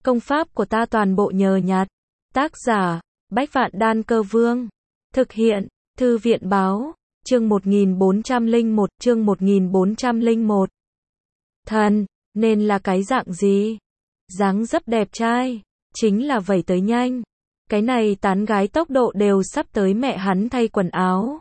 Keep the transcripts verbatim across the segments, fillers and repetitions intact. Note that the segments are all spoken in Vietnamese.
Công pháp của ta toàn bộ nhờ nhặt. Tác giả, Bách Vạn Đan Cơ Vương. Thực hiện, Thư viện Báo, chương một nghìn bốn trăm lẻ một, chương một nghìn bốn trăm lẻ một. Thần, nên là cái dạng gì? Dáng dấp đẹp trai, chính là vẩy tới nhanh. Cái này tán gái tốc độ đều sắp tới mẹ hắn thay quần áo.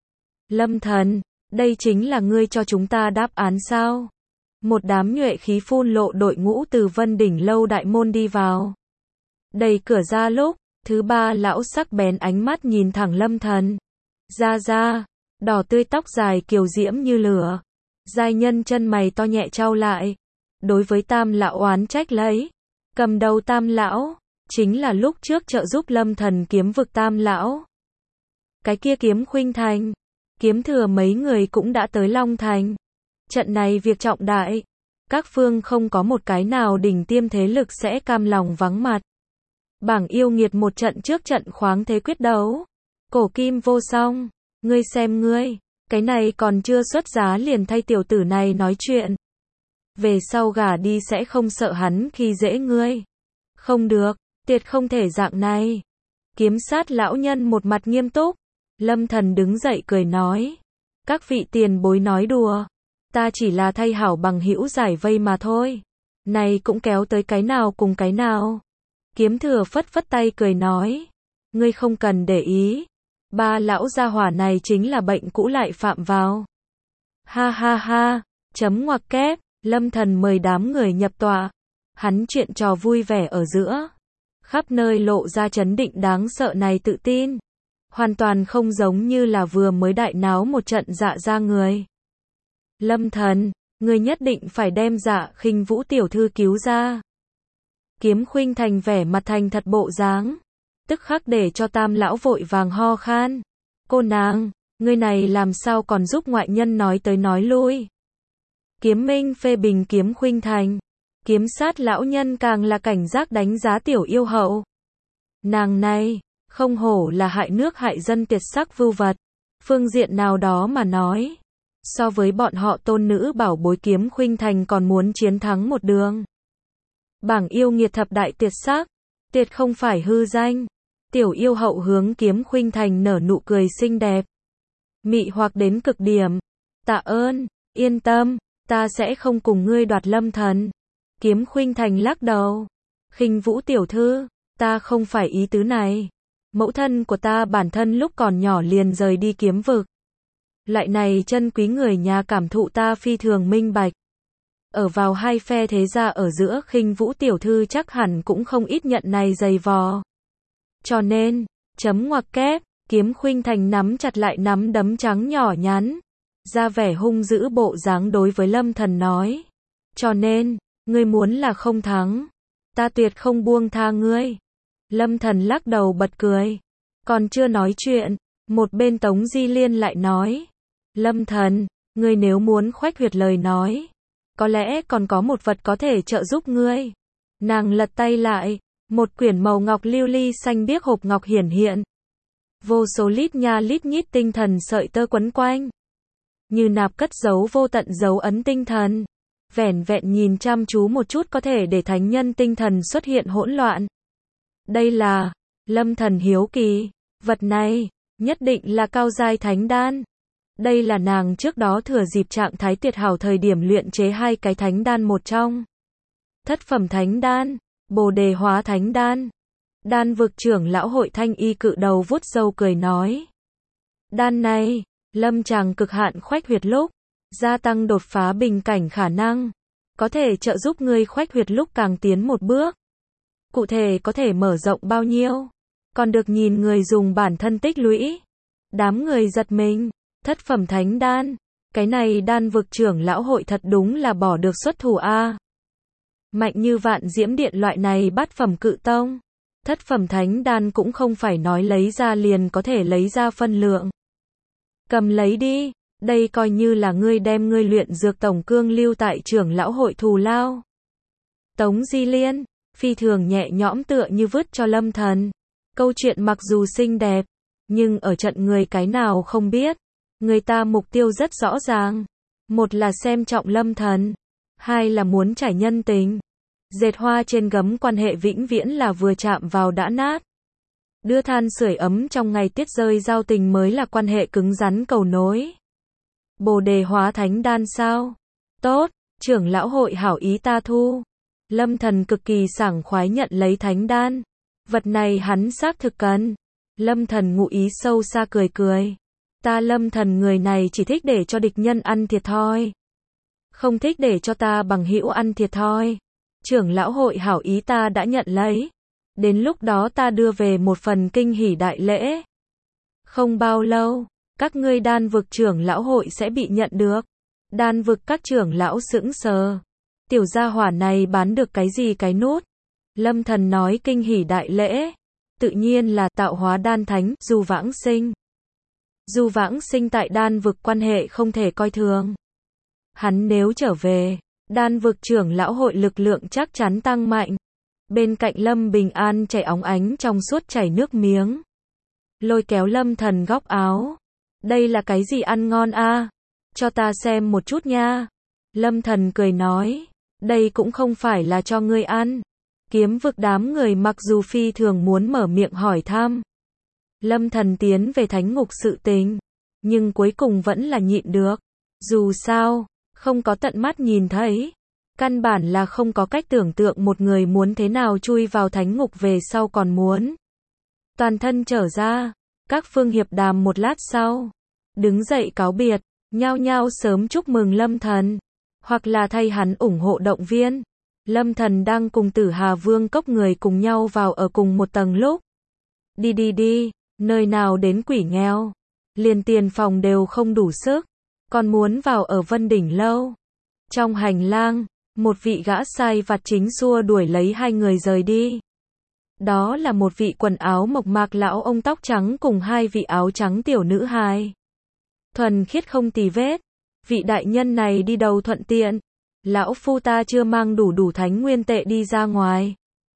Lâm Thần, đây chính là ngươi cho chúng ta đáp án sao? Một đám nhuệ khí phun lộ đội ngũ từ Vân Đỉnh lâu đại môn đi vào. Đẩy cửa ra lúc, thứ ba lão sắc bén ánh mắt nhìn thẳng Lâm Thần. Ra ra, đỏ tươi tóc dài kiều diễm như lửa. Giai nhân chân mày to nhẹ trao lại. Đối với Tam lão oán trách lấy. Cầm đầu Tam lão, chính là lúc trước trợ giúp Lâm Thần kiếm vực Tam lão. Cái kia Kiếm Khuynh Thành, Kiếm Thừa mấy người cũng đã tới Long Thành. Trận này việc trọng đại, các phương không có một cái nào đỉnh tiêm thế lực sẽ cam lòng vắng mặt. Bảng yêu nghiệt một trận trước trận khoáng thế quyết đấu. Cổ kim vô song, ngươi xem ngươi, cái này còn chưa xuất giá liền thay tiểu tử này nói chuyện. Về sau gả đi sẽ không sợ hắn khi dễ ngươi. Không được, tuyệt không thể dạng này. Kiếm sát lão nhân một mặt nghiêm túc. Lâm Thần đứng dậy cười nói. Các vị tiền bối nói đùa. Ta chỉ là thay hảo bằng hữu giải vây mà thôi. Này cũng kéo tới cái nào cùng cái nào. Kiếm Thừa phất phất tay cười nói. Ngươi không cần để ý. Ba lão gia hỏa này chính là bệnh cũ lại phạm vào. Ha ha ha, chấm ngoặc kép, Lâm Thần mời đám người nhập tọa. Hắn chuyện trò vui vẻ ở giữa. Khắp nơi lộ ra chấn định đáng sợ này tự tin. Hoàn toàn không giống như là vừa mới đại náo một trận dạ ra người. Lâm Thần, ngươi nhất định phải đem Dạ Khinh Vũ tiểu thư cứu ra. Kiếm Khuynh Thành vẻ mặt thành thật bộ dáng, tức khắc để cho Tam lão vội vàng ho khan. Cô nàng, ngươi này làm sao còn giúp ngoại nhân nói tới nói lui. Kiếm Minh phê bình Kiếm Khuynh Thành, kiếm sát lão nhân càng là cảnh giác đánh giá tiểu yêu hậu. Nàng này, không hổ là hại nước hại dân tuyệt sắc vưu vật, phương diện nào đó mà nói. So với bọn họ tôn nữ bảo bối Kiếm Khuynh Thành còn muốn chiến thắng một đường. Bảng yêu nghiệt thập đại tuyệt sắc, tuyệt không phải hư danh. Tiểu yêu hậu hướng Kiếm Khuynh Thành nở nụ cười xinh đẹp. Mị hoặc đến cực điểm. Tạ ơn, yên tâm, ta sẽ không cùng ngươi đoạt Lâm Thần. Kiếm Khuynh Thành lắc đầu. Khinh Vũ tiểu thư, ta không phải ý tứ này. Mẫu thân của ta bản thân lúc còn nhỏ liền rời đi kiếm vực. Lại này chân quý người nhà cảm thụ ta phi thường minh bạch. Ở vào hai phe thế gia ở giữa Khinh Vũ tiểu thư chắc hẳn cũng không ít nhận này dày vò. Cho nên, chấm ngoặc kép, Kiếm Khuynh Thành nắm chặt lại nắm đấm trắng nhỏ nhắn. Ra vẻ hung dữ bộ dáng đối với Lâm Thần nói. Cho nên, ngươi muốn là không thắng. Ta tuyệt không buông tha ngươi. Lâm Thần lắc đầu bật cười. Còn chưa nói chuyện, một bên Tống Di Liên lại nói. Lâm Thần, ngươi nếu muốn khoách huyệt lời nói. Có lẽ còn có một vật có thể trợ giúp ngươi. Nàng lật tay lại, một quyển màu ngọc lưu ly xanh biếc hộp ngọc hiển hiện. Vô số lít nha lít nhít tinh thần sợi tơ quấn quanh. Như nạp cất giấu vô tận dấu ấn tinh thần. Vẻn vẹn nhìn chăm chú một chút có thể để thánh nhân tinh thần xuất hiện hỗn loạn. Đây là, Lâm Thần hiếu kỳ, vật này, nhất định là cao giai thánh đan. Đây là nàng trước đó thừa dịp trạng thái tuyệt hảo thời điểm luyện chế hai cái thánh đan một trong. Thất phẩm thánh đan, Bồ đề hóa thánh đan. Đan vực trưởng lão hội Thanh Y cự đầu vuốt râu cười nói. Đan này, lâm chàng cực hạn khoách huyệt lúc, gia tăng đột phá bình cảnh khả năng. Có thể trợ giúp ngươi khoách huyệt lúc càng tiến một bước. Cụ thể có thể mở rộng bao nhiêu, còn được nhìn người dùng bản thân tích lũy. Đám người giật mình. Thất phẩm thánh đan, cái này đan vực trưởng lão hội thật đúng là bỏ được xuất thủ a. Mạnh như Vạn Diễm Điện loại này bát phẩm cự tông, thất phẩm thánh đan cũng không phải nói lấy ra liền có thể lấy ra phân lượng. Cầm lấy đi, đây coi như là ngươi đem ngươi luyện dược tổng cương lưu tại trưởng lão hội thù lao. Tống Di Liên, phi thường nhẹ nhõm tựa như vứt cho Lâm Thần. Câu chuyện mặc dù xinh đẹp, nhưng ở trận người cái nào không biết. Người ta mục tiêu rất rõ ràng. Một là xem trọng Lâm Thần. Hai là muốn trải nhân tình. Dệt hoa trên gấm quan hệ vĩnh viễn là vừa chạm vào đã nát. Đưa than sưởi ấm trong ngày tiết rơi giao tình mới là quan hệ cứng rắn cầu nối. Bồ đề hóa thánh đan sao? Tốt, trưởng lão hội hảo ý ta thu. Lâm Thần cực kỳ sảng khoái nhận lấy thánh đan. Vật này hắn xác thực cần. Lâm Thần ngụ ý sâu xa cười cười. Ta Lâm Thần người này chỉ thích để cho địch nhân ăn thiệt thòi. Không thích để cho ta bằng hữu ăn thiệt thòi. Trưởng lão hội hảo ý ta đã nhận lấy. Đến lúc đó ta đưa về một phần kinh hỉ đại lễ. Không bao lâu, các ngươi đan vực trưởng lão hội sẽ bị nhận được. Đan vực các trưởng lão sững sờ. Tiểu gia hỏa này bán được cái gì cái nút? Lâm Thần nói kinh hỉ đại lễ. Tự nhiên là tạo hóa đan thánh, Du Vãng Sinh. Du Vãng Sinh tại đan vực quan hệ không thể coi thường. Hắn nếu trở về, đan vực trưởng lão hội lực lượng chắc chắn tăng mạnh. Bên cạnh Lâm Bình An chảy óng ánh trong suốt chảy nước miếng. Lôi kéo Lâm Thần góc áo. Đây là cái gì ăn ngon a? À? Cho ta xem một chút nha. Lâm Thần cười nói. Đây cũng không phải là cho ngươi ăn. Kiếm vực đám người mặc dù phi thường muốn mở miệng hỏi thăm. Lâm Thần tiến về thánh ngục sự tình. Nhưng cuối cùng vẫn là nhịn được. Dù sao, không có tận mắt nhìn thấy. Căn bản là không có cách tưởng tượng một người muốn thế nào chui vào thánh ngục về sau còn muốn. Toàn thân trở ra, các phương hiệp đàm một lát sau. Đứng dậy cáo biệt, nhao nhao sớm chúc mừng Lâm Thần. Hoặc là thay hắn ủng hộ động viên. Lâm Thần đang cùng Tử Hà Vương cốc người cùng nhau vào ở cùng một tầng lúc. Đi đi đi, nơi nào đến quỷ nghèo. Liền tiền phòng đều không đủ sức. Còn muốn vào ở Vân Đỉnh lâu. Trong hành lang, một vị gã sai vặt chính xua đuổi lấy hai người rời đi. Đó là một vị quần áo mộc mạc lão ông tóc trắng cùng hai vị áo trắng tiểu nữ hài. Thuần khiết không tì vết. Vị đại nhân này đi đâu thuận tiện. Lão phu ta chưa mang đủ đủ thánh nguyên tệ đi ra ngoài.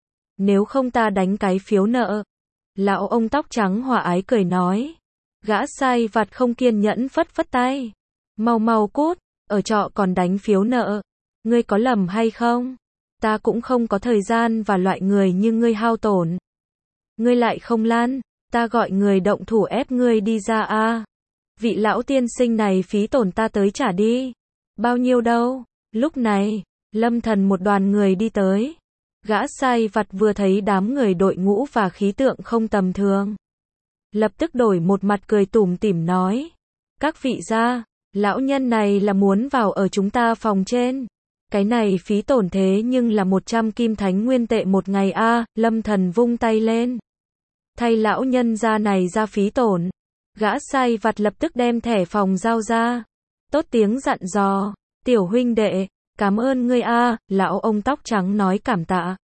Nếu không ta đánh cái phiếu nợ. Lão ông tóc trắng hòa ái cười nói. Gã sai vặt không kiên nhẫn phất phất tay. Mau mau cút, ở trọ còn đánh phiếu nợ. Ngươi có lầm hay không? Ta cũng không có thời gian và loại người như ngươi hao tổn. Ngươi lại không lăn, ta gọi người động thủ ép ngươi đi ra a. À. Vị lão tiên sinh này phí tổn ta tới trả đi. Bao nhiêu đâu? Lúc này, Lâm Thần một đoàn người đi tới. Gã sai vặt vừa thấy đám người đội ngũ và khí tượng không tầm thường. Lập tức đổi một mặt cười tủm tỉm nói. Các vị gia, lão nhân này là muốn vào ở chúng ta phòng trên. Cái này phí tổn thế nhưng là một trăm kim thánh nguyên tệ một ngày a. À, Lâm Thần vung tay lên. Thay lão nhân gia này ra phí tổn. Gã sai vặt lập tức đem thẻ phòng giao ra. Tốt tiếng dặn dò. Tiểu huynh đệ, cảm ơn ngươi a. À, lão ông tóc trắng nói cảm tạ.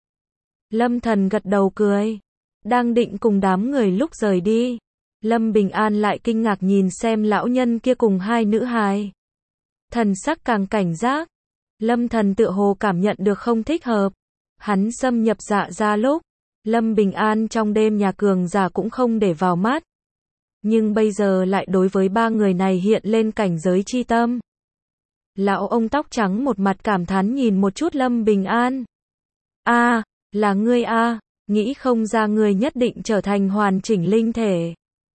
Lâm Thần gật đầu cười. Đang định cùng đám người lúc rời đi. Lâm Bình An lại kinh ngạc nhìn xem lão nhân kia cùng hai nữ hài. Thần sắc càng cảnh giác. Lâm Thần tựa hồ cảm nhận được không thích hợp. Hắn xâm nhập dạ ra lúc. Lâm Bình An trong đêm nhà cường giả cũng không để vào mắt. Nhưng bây giờ lại đối với ba người này hiện lên cảnh giới chi tâm. Lão ông tóc trắng một mặt cảm thán nhìn một chút Lâm Bình An. A, à, là ngươi a, à, nghĩ không ra ngươi nhất định trở thành hoàn chỉnh linh thể.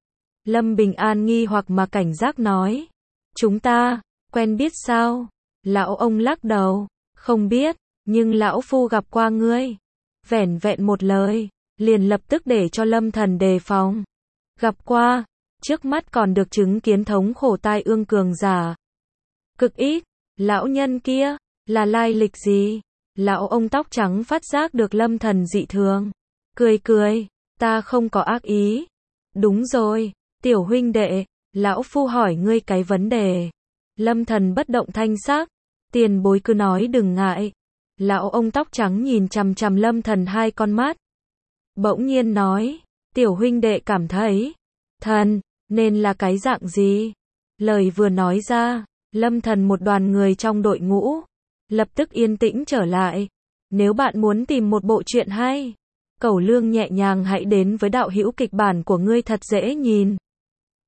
Lâm Bình An nghi hoặc mà cảnh giác nói. Chúng ta, quen biết sao? Lão ông lắc đầu. Không biết, nhưng lão phu gặp qua ngươi. Vẻn vẹn một lời, liền lập tức để cho Lâm Thần đề phòng. Gặp qua, trước mắt còn được chứng kiến thống khổ tai ương cường giả. Cực ít, lão nhân kia, là lai lịch gì? Lão ông tóc trắng phát giác được Lâm Thần dị thường. Cười cười, ta không có ác ý. Đúng rồi, tiểu huynh đệ, lão phu hỏi ngươi cái vấn đề. Lâm Thần bất động thanh sắc, tiền bối cứ nói đừng ngại. Lão ông tóc trắng nhìn chằm chằm Lâm Thần hai con mắt. Bỗng nhiên nói, tiểu huynh đệ cảm thấy, thần, nên là cái dạng gì? Lời vừa nói ra, Lâm Thần một đoàn người trong đội ngũ, lập tức yên tĩnh trở lại. Nếu bạn muốn tìm một bộ truyện hay, Cẩu Lương nhẹ nhàng hãy đến với đạo hữu kịch bản của ngươi thật dễ nhìn.